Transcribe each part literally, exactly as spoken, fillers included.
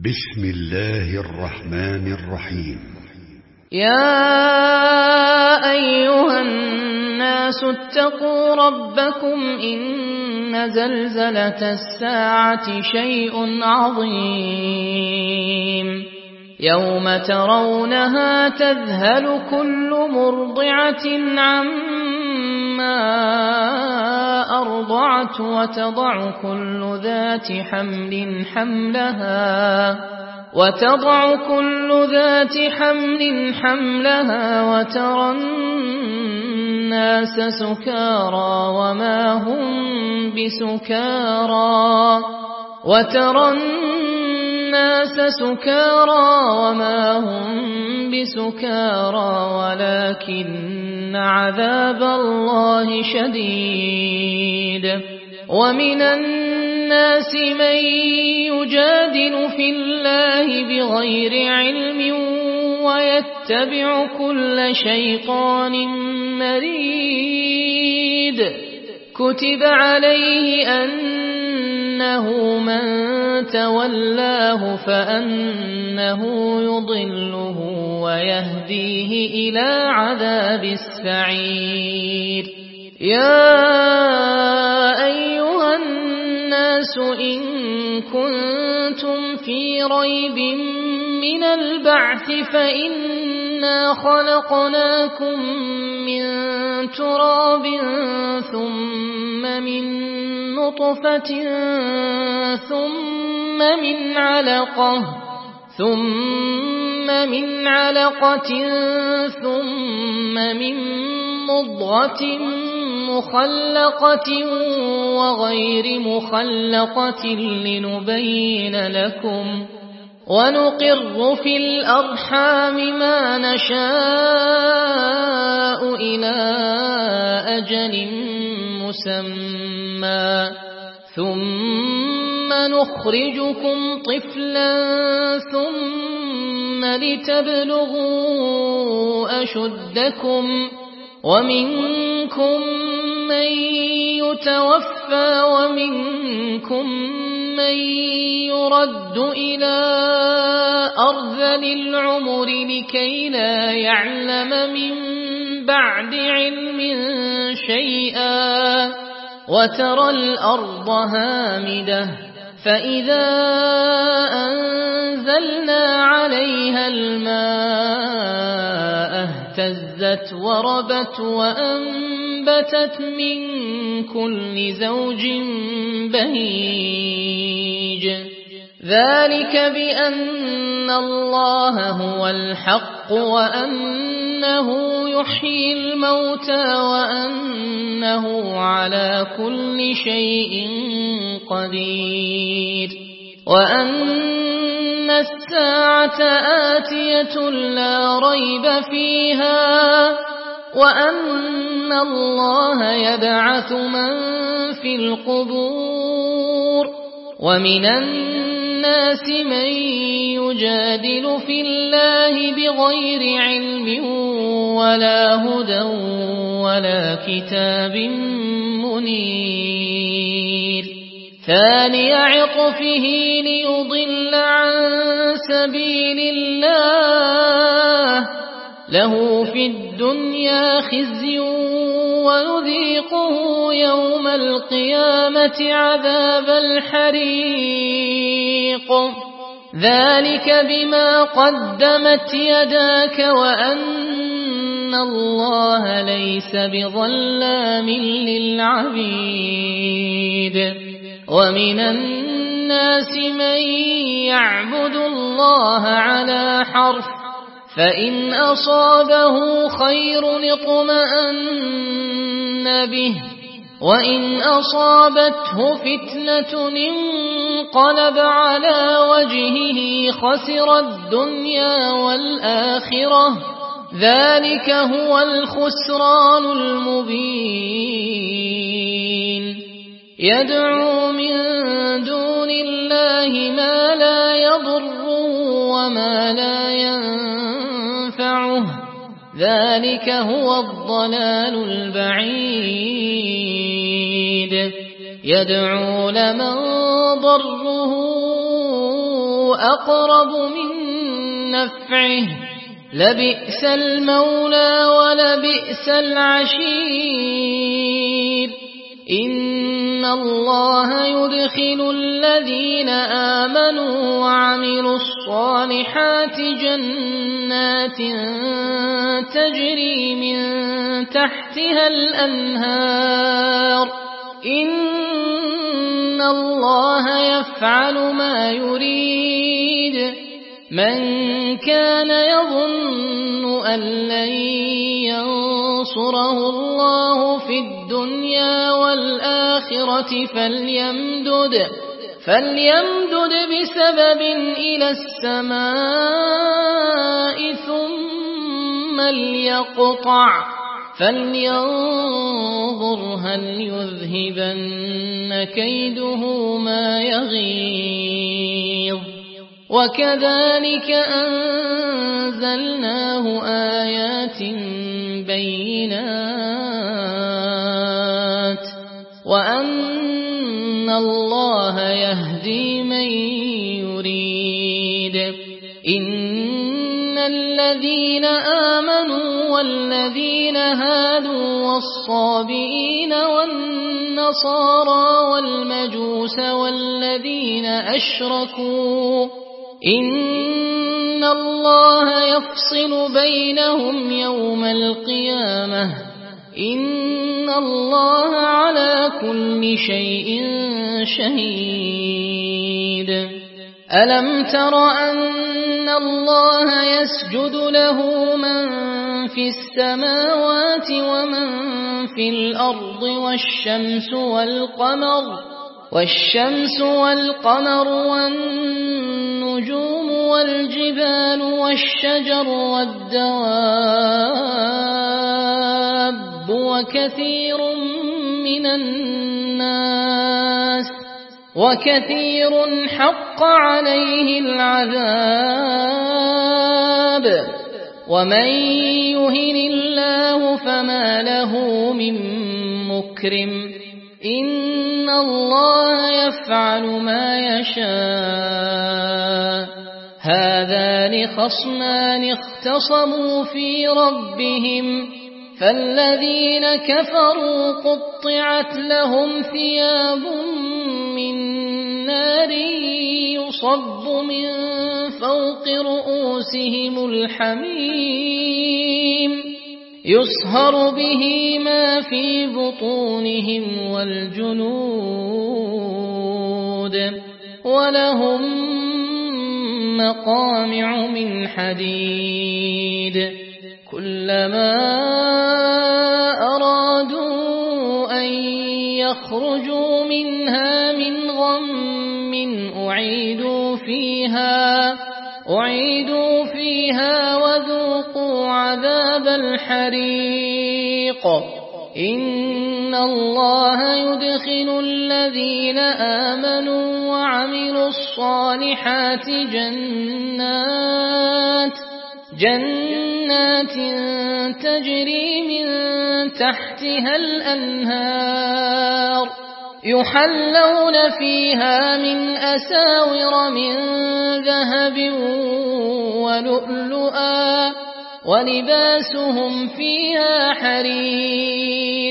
بسم الله الرحمن الرحيم. يا أيها الناس اتقوا ربكم إن زلزلة الساعة شيء عظيم يوم ترونها تذهل كل مرضعة عما أرضعت وتضع كل ذات حمل حملها وتضع كل ذات حمل حملها وترى الناس سكارى وما هم بسكارى وترى الناس سكارى وما هم بسكارى ولكن عذاب الله شديد. ومن الناس من يجادل في الله بغير علم ويتبع كل شيطان مريد. كتب عليه أنه من تولاه فأنه يضله ويهديه إلى عذاب السعير. يا أيها الناس إن كنتم في ريب من البعث فإنا خلقناكم من تراب ثم من نطفة ثم من علقة ثم من علقة ثم من مضغة مخلقة وغير مخلقة لنبين لكم ونقر في الأرحام ما نشاء إلى أجل مسمى ثم نخرجكم طفلا ثم لتبلغوا أشدكم ومنكم من يتوفى ومنكم من يرد إلى أرذل العمر لكي لا يعلم من بعد علم شيئا. وترى الأرض هامدة فإذا أنزلنا عليها الماء اهتزت وربت وأنبتت من كل زوج بهيج. ذلك بأن الله هو الحق وأنه يحيي الموتى وأنه على كل شيء قدير وأن الساعة آتية لا ريب فيها وأن الله يبعث من في القبور. ومن الناس من يجادل في الله بغير علم ولا هدى ولا كتاب منير. ثاني عطفه ليضل عن سبيل الله له في الدنيا خزي ويذيقه يوم القيامة عذاب الحريق. ذلك بما قدمت يداك وأن الله ليس بظلام للعبيد. ومن الناس من يعبد الله على حرف فإن أصابه خير اطمأن به وإن أصابته فتنة انقلب على وجهه خسر الدنيا والآخرة. ذلك هو الخسران المبين. يدعو من دون الله ما لا يضر وما لا ينفعه ذلك هو الضلال البعيد. يدعو لمن ضره أقرب من نفعه لبئس المولى ولبئس العشير إن الله يدخل الذين آمنوا وعملوا الصالحات جنات تجري من تحتها الأنهار إن الله يفعل ما يريد من كان يظن أن لن ينصره الله في الدنيا والآخرة فليمدد فليمدد بسبب إلى السماء ثم ليقطع فلينظر هل يذهبن كيده ما يغيظ وكذلك أنزلناه آيات بينات وأن الله يهدي من يريد إن الذين آمنوا والذين هادوا والصابئين والنصارى والمجوس والذين أشركوا إن الله يفصل بينهم يوم القيامة إن الله على كل شيء شهيد ألم تر أن الله يسجد له من في السماوات ومن في الأرض والشمس والقمر والشمس والقمر والنجوم والجبال والشجر والدواب وكثير من الناس وكثير حق عليه العذاب ومن يهن الله فما له من مكرم إن الله يفعل ما يشاء هذان خصمان اختصموا في ربهم فالذين كفروا قطعت لهم ثياب من نار يصب من فوق رؤوسهم الحميم يصهر به ما في بطونهم والجلود ولهم مقامع من حديد كلما أرادوا أن يخرجوا منها من غم أعيدوا فيها أعيدوا فيها وذوقوا عذاب الحريق إن الله يدخل الذين آمنوا وعملوا الصالحات جنات جنات تجري من تحتها الأنهار يحلون فيها من أساور من ذهب ولؤلؤا ولباسهم فيها حرير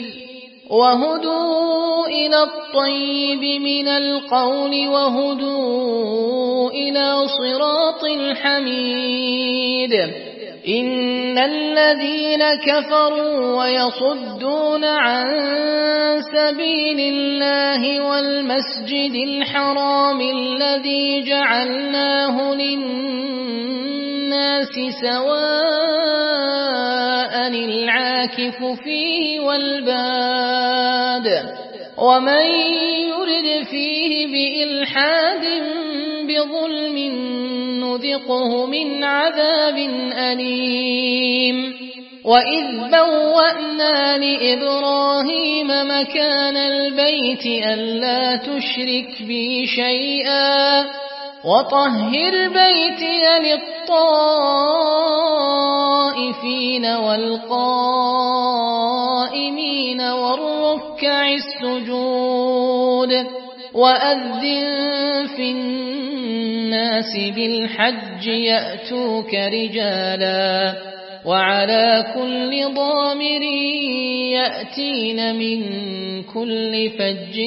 وهدوا إلى الطيب من القول وهدوا إلى صراط الحميد إن الذين كفروا ويصدون عن سبيل الله والمسجد الحرام الذي جعلناه للناس سواء العاكف فيه والباد ومن يرد فيه بإلحاد بظلم نذقه من عذاب أليم وإذ بوأنا لإبراهيم مكان البيت ألا تشرك بي شيئا وطهر بيتي للطائفين والقائمين والركع السجود وأذن في الناس الناس بالحج يأتوك رجالا وعلى كل ضامر يأتين من كل فج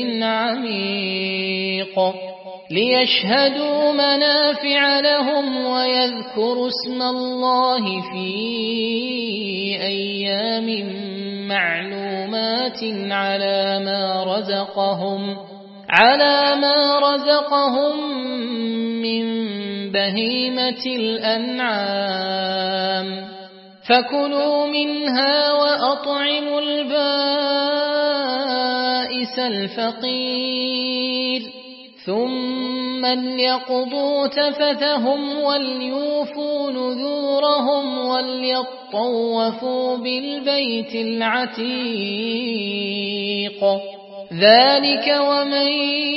عميق ليشهدوا منافع لهم ويذكروا اسم الله في أيام معلومات على ما رزقهم على ما رزقهم من بهيمة الأنعام فكلوا منها وأطعموا البائس الفقير ثم ليقضوا تفثهم وليوفوا نذورهم وليطوفوا بالبيت العتيق ذلك ومن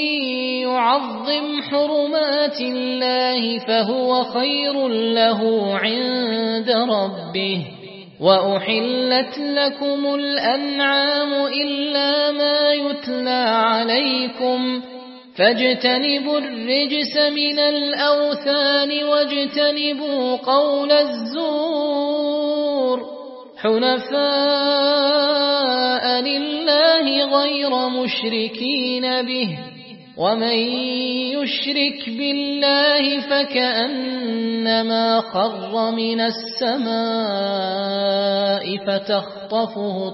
يعظم حرمات الله فهو خير له عند ربه وأحلت لكم الأنعام إلا ما يتلى عليكم فاجتنبوا الرجس من الأوثان واجتنبوا قول الزور حنفاء لله غير مشركين به ومن يشرك بالله فكأنما خر من السماء فتخطفه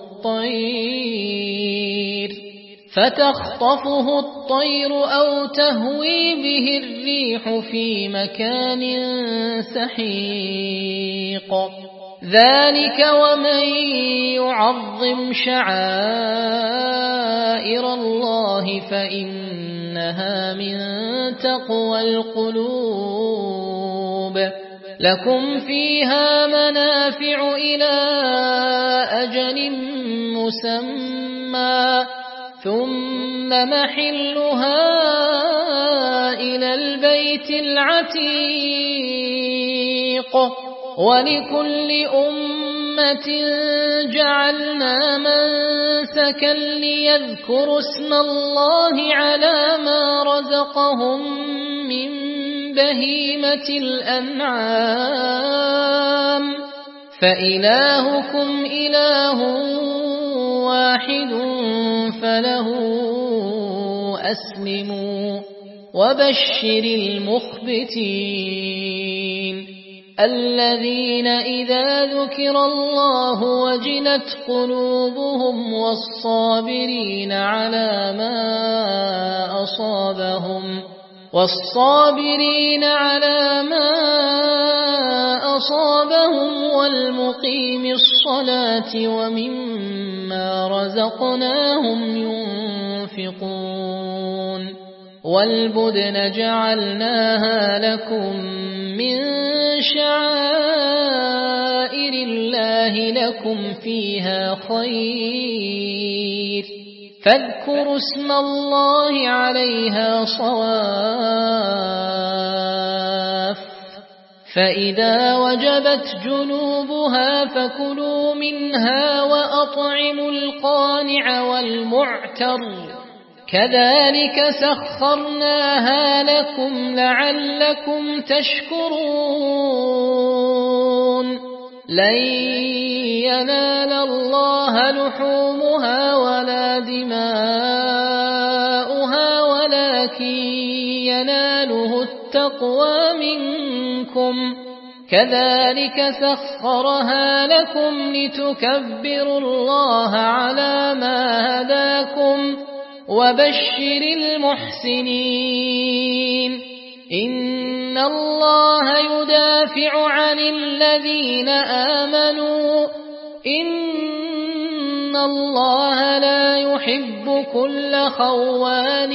الطير فتخطفه الطير أو تهوي به الريح في مكان سحيق ذلك ومن يعظم شعائر الله فإنها من تقوى القلوب لكم فيها منافع إلى أجل مسمى ثم محلها إلى البيت العتيق ولكل أمة جعلنا منسكا ليذكروا اسم الله على ما رزقهم من بهيمة الأنعام فإلهكم إله واحد فله أسلموا وبشر المخبتين الذين إذا ذكر الله وجلت قلوبهم والصابرين على ما أصابهم والصابرين على ما أصابهم والمقيم الصلاة ومما رزقناهم ينفقون والبدن جعلناها لكم من شعائر الله لكم فيها خير فاذكروا اسم الله عليها صواف فإذا وجبت جنوبها فكلوا منها وأطعموا القانع والمعتر كذلك سخرناها لكم لعلكم تشكرون لن ينال الله لحومها ولا دماؤها ولكن يناله التقوى منكم كذلك سخرها لكم لتكبروا الله على ما هداكم وبشر المحسنين إن الله يدافع عن الذين آمنوا إن الله لا يحب كل خوان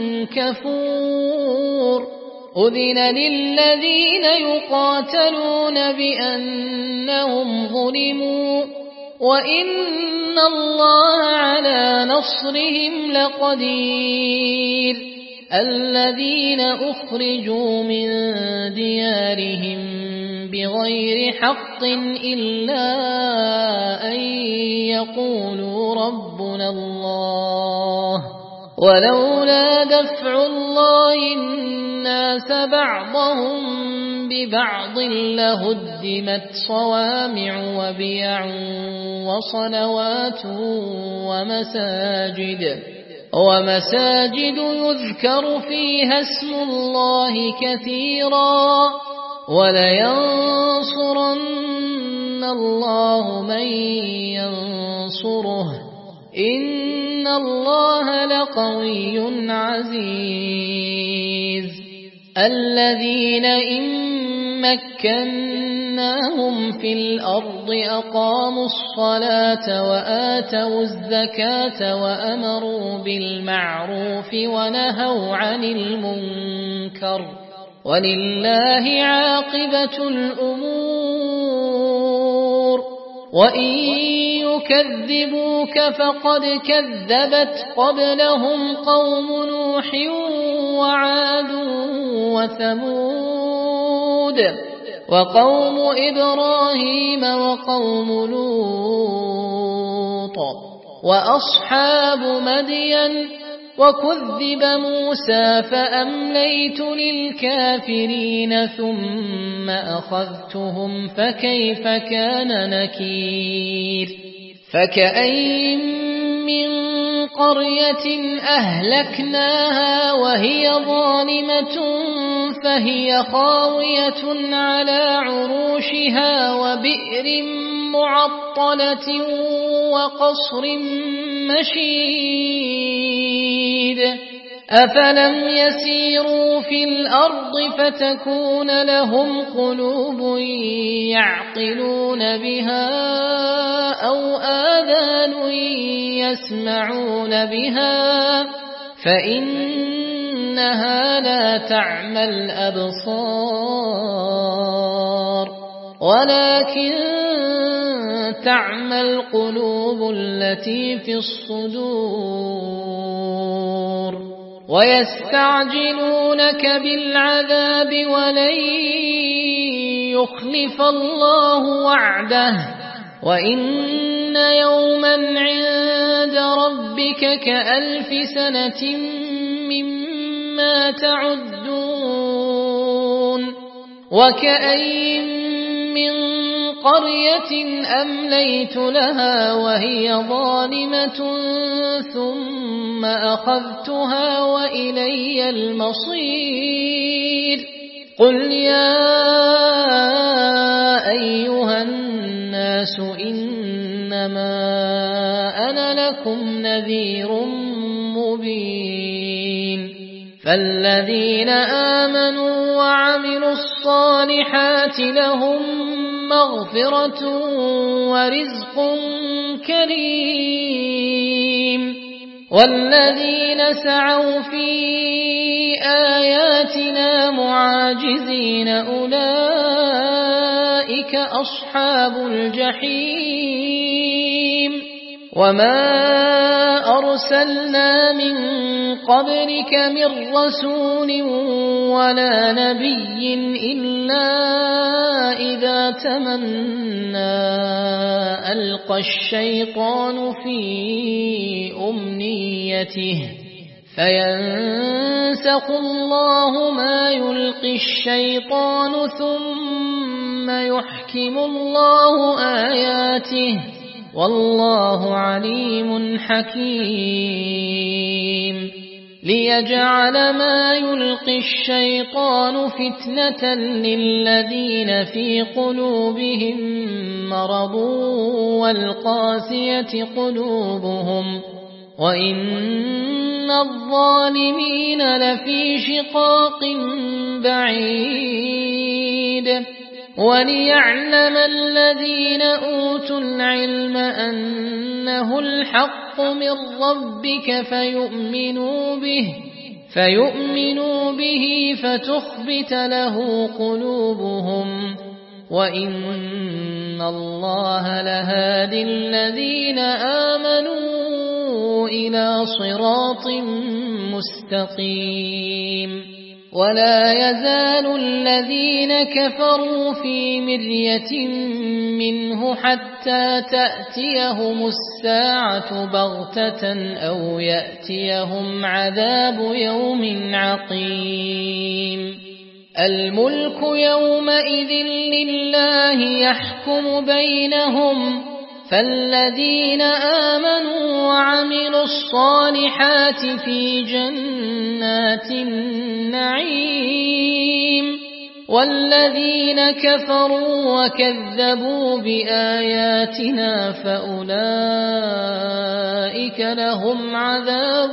كفور أذن للذين يقاتلون بأنهم ظلموا وإن الله على نصرهم لقدير الذين أخرجوا من ديارهم بغير حق إلا أن يقولوا ربنا الله ولولا دفع الله الناس بعضهم ببعض لهدمت صوامع وبيع وصلوات ومساجد ومساجد يذكر فيها اسم الله كثيرا ولينصرن الله من ينصره إن الله لقوي عزيز الذين إن مكناهم في الأرض أقاموا الصلاة وآتوا الزكاة وأمروا بالمعروف ونهوا عن المنكر ولله عاقبة الأمور وإن يكذبوك فقد كذبت قبلهم قوم نوح وعاد وثمود وقوم إبراهيم وقوم لوط وأصحاب مدين وكذب موسى فأمليت للكافرين ثم أخذتهم فكيف كان نكير فكأين من قرية أهلكناها وهي ظالمة فهي خاوية على عروشها وبئر معطلة وقصر مشيد أفلم يسيروا في الأرض فتكون لهم قلوب يعقلون بها أو آذان يسمعون بها فإنها لا تعمى الأبصار ولكن تعمى القلوب التي في الصدور ويستعجلونك بالعذاب ولن يخلف الله وعده وإن يوما عند ربك كألف سنة مما تعدون وكأين من قرية أمليت لها وهي ظالمة ثم أخذتها وإلي المصير قل يا أيها الناس إنما أنا لكم نذير مبين فالذين آمنوا وعملوا الصالحات لهم مغفرة ورزق كريم والذين سعوا في آياتنا معاجزين أولئك أصحاب الجحيم وما أرسلنا من قبلك من رسول ولا نبي إلا إذا تمنى ألقى الشيطان في أمنيته فينسخ الله ما يلقي الشيطان ثم يحكم الله آياته والله عليم حكيم ليجعل ما يلقي الشيطان فتنة للذين في قلوبهم مرض والقاسية قلوبهم وإن الظالمين لفي شقاق بعيد وليعلم الذين أوتوا العلم أنه الحق من ربك فيؤمنوا به فيؤمنوا به فتخبت له قلوبهم وإن الله لهادي الذين آمنوا إلى صراط مستقيم ولا يزال الذين كفروا في مرية منه حتى تأتيهم الساعة بغتة أو يأتيهم عذاب يوم عقيم الملك يومئذ لله يحكم بينهم فالذين آمنوا وعملوا الصالحات في جنات النعيم والذين كفروا وكذبوا بآياتنا فأولئك لهم عذاب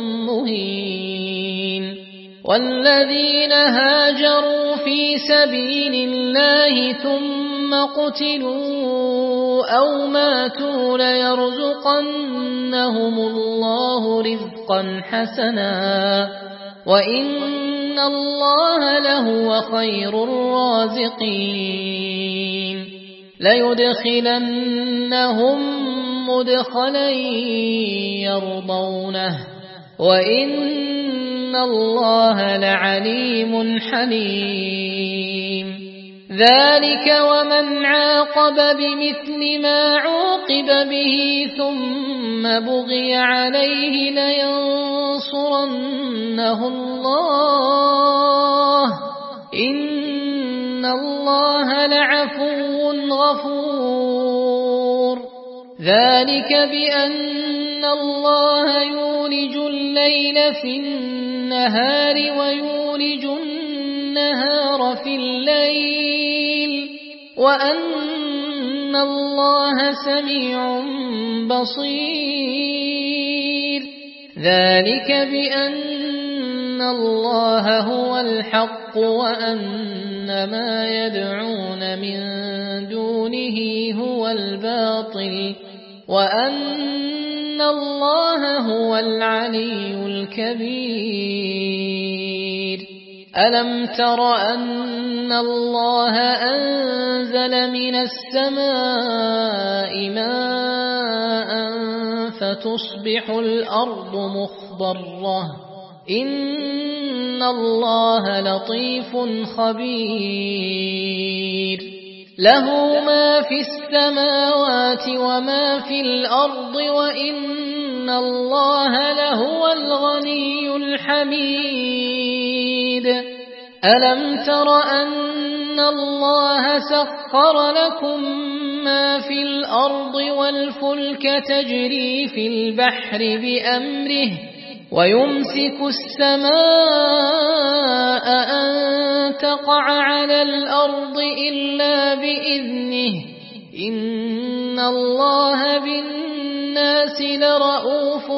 مهين والذين هاجروا في سبيل الله ثم قتلوا أو ماتوا ليرزقنهم الله رزقا حسنا وإن الله لهو خير الرازقين ليدخلنهم مدخلا يرضونه وإن الله لعليم حليم ذلك ومن عاقب بمثل ما عوقب به ثم بغي عليه لينصرنه الله إن الله لعفو غفور ذلك بأن الله يولج الليل في النهار ويولج النهار في الليل وأن الله سميع بصير ذلك بأن الله هو الحق وأن ما يدعون من دونه هو الباطل وأن الله هو العلي الكبير ألم تر أن الله أنزل من السماء ماء فتصبح الأرض مخضرة إن الله لطيف خبير له ما في السماوات وما في الأرض وإن الله لهو الغني الحميد ألم تر أن الله سخر لكم ما في الأرض والفلك تجري في البحر بأمره ويمسك السماء أن تقع على الأرض إلا بإذنه إن الله بالناس لرؤوف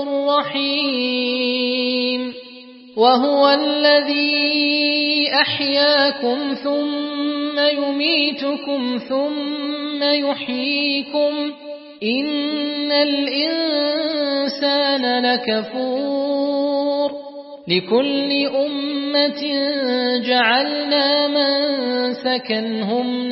رحيم وهو الذي أحياكم ثم يميتكم ثم يحييكم إن الإنسان لكفور لكل أمة جعلنا منسكا هم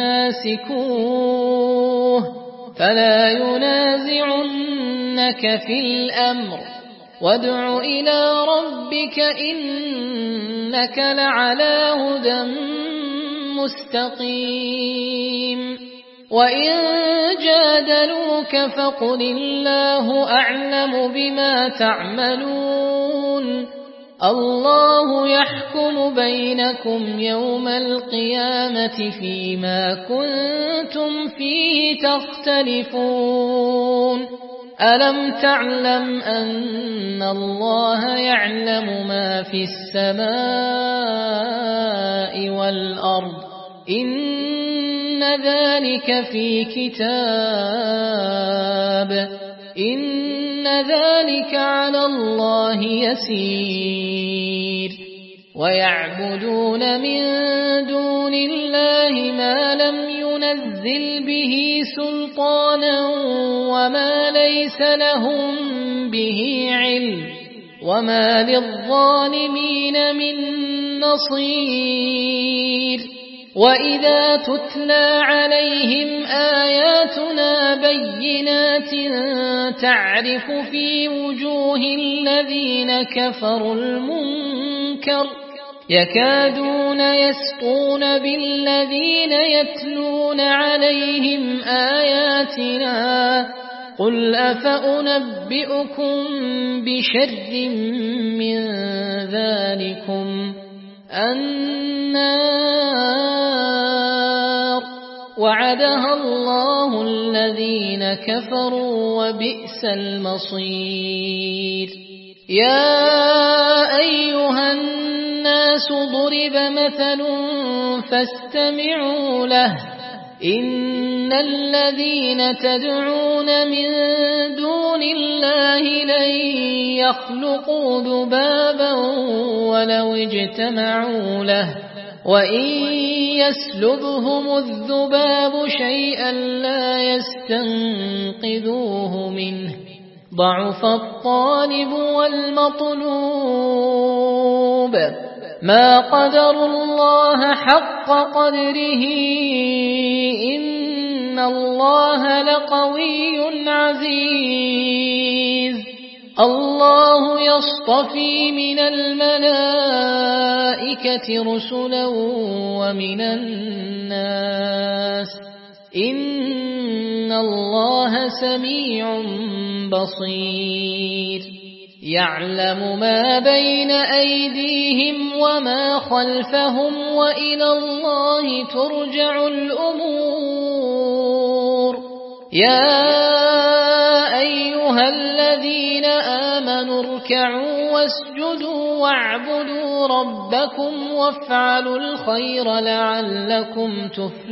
ناسكوه فلا ينازعنك في الأمر وادع إلى ربك إنك لعلى هدى مستقيم وإن جادلوك فقل الله أعلم بما تعملون الله يحكم بينكم يوم القيامة فيما كنتم فيه تختلفون ألم تعلم أن الله يعلم ما في السماء والأرض إن ذلك في كتاب إن ذلك على الله يسير ويعبدون من دون الله ما لم ينزل به سلطانا وما ليس لهم به علم وما للظالمين من نصير وإذا تتلى عليهم آياتنا بينات تعرف في وجوه الذين كفروا المنكر يكادون يسطون بالذين يتلون عليهم آياتنا قل أفأنبئكم بشر من ذلكم النار وعدها الله الذين كفروا وبئس المصير. يا أيها الناس ضرب مثل فاستمعوا له إن الذين تدعون من دون الله لن يخلقوا ذبابا ولو اجتمعوا له وإن يسلبهم الذباب شيئا لا يستنقذوه منه ضعف الطالب والمطلوب ما قدروا الله حق قدره إن الله لقوي عزيز. الله يصطفي من الملائكة رسلا ومن الناس إن الله سميع بصير. يعلم ما بين أيديهم وما خلفهم وإلى الله ترجع الأمور. يا أيها الذين آمنوا اركعوا واسجدوا واعبدوا ربكم وافعلوا الخير لعلكم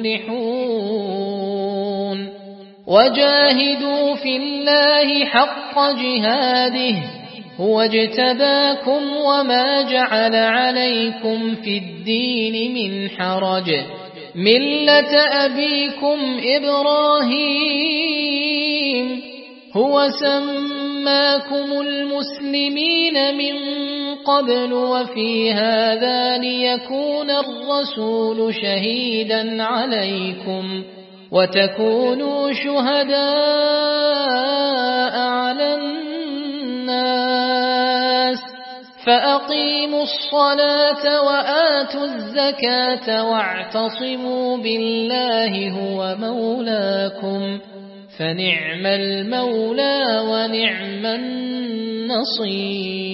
تفلحون. وجاهدوا في الله حق جهاده هو اجتباكم وما جعل عليكم في الدين من حرج ملة أبيكم إبراهيم هو سماكم المسلمين من قبل وفي هذا ليكون الرسول شهيدا عليكم وتكونوا شهداء على الناس فأقيموا الصلاة وآتوا الزكاة واعتصموا بالله هو مولاكم فنعم المولى ونعم النصير.